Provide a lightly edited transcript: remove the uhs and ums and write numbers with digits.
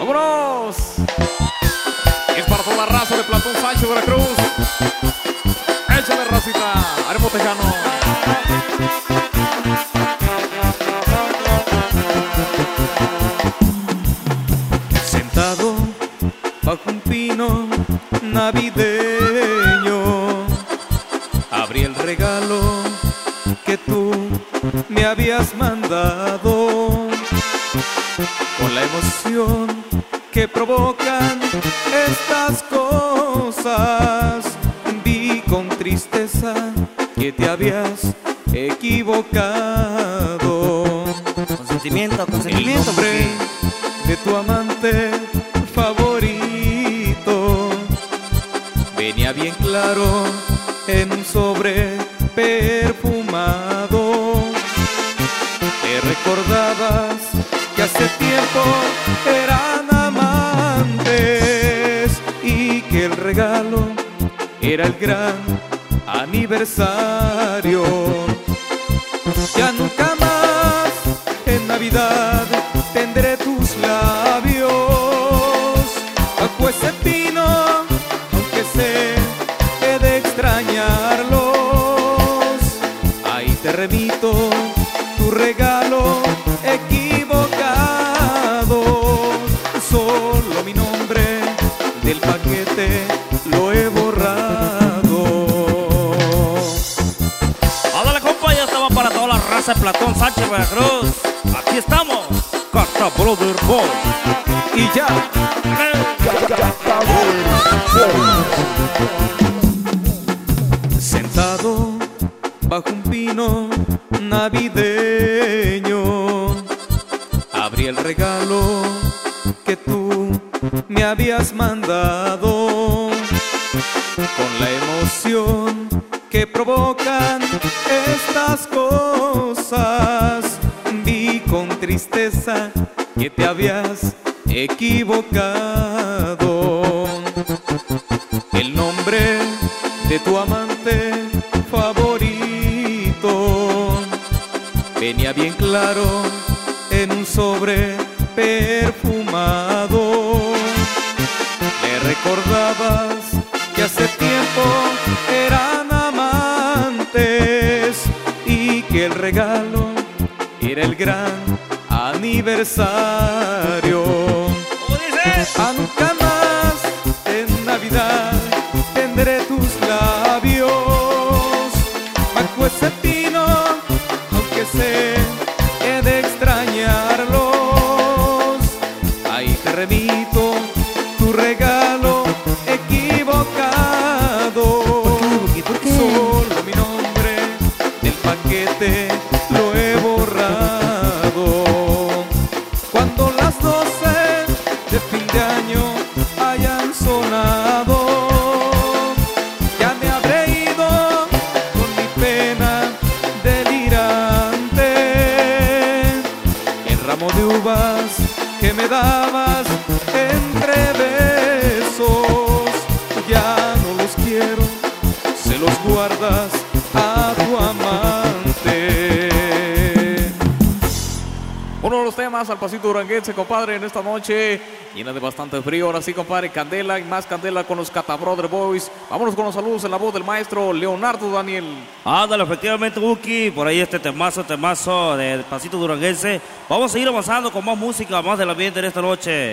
¡Vámonos! Es para toda la raza de Platón Sánchez, Veracruz. Échale, racita, ánimo tejano. Sentado bajo un pino navideño, abrí el regalo que tú me habías mandado. Con la emoción que provocan estas cosas, vi con tristeza que te habías equivocado. Consentimiento, El consentimiento. nombre de tu amante favorito venía bien claro en un sobre perfumado. Te recordabas que hace tiempo eran amantes y que el regalo era el gran aniversario. Ya nunca más en Navidad tendré tus labios bajo ese pino, aunque sé he de extrañarlos. Ahí te remito tu regalo equivocado. Solo mi nombre del paquete lo he borrado. Ándale, compa, ya estaba para toda la raza de Platón Sánchez, Veracruz. Aquí estamos, Carta Brother Boy. Y ya. Sentado bajo un pino navideño, abrí el regalo que tú me habías mandado. Con la emoción que provocan estas cosas, vi con tristeza que te habías equivocado. El nombre de tu amante favorito venía bien claro en un sobre perfumado. Le recordabas que hace tiempo eran amantes y que el regalo era el gran aniversario. ¿Cómo dice? Nunca más en Navidad tendré tus labios bajo ese pino, aunque sé he de extrañarlos. Ahí te remito tu regalo equivocado. ¿Por qué? Solo mi nombre del paquete lo he borrado. Cuando las 12 de fin de año hayan sonado, ya me habré ido con mi pena delirante. El ramo de uvas que me dabas entre besos, ya no los quiero, se los guardas a tu amante. Uno de los temas al pasito duranguense, compadre, en esta noche llena de bastante frío. Ahora sí, compadre, candela y más candela con los Cata Brother Boys. Vámonos con los saludos en la voz del maestro Leonardo Daniel. Ándale, efectivamente, Buki, por ahí este temazo de pasito duranguense. Vamos a seguir avanzando con más música, más del ambiente en esta noche.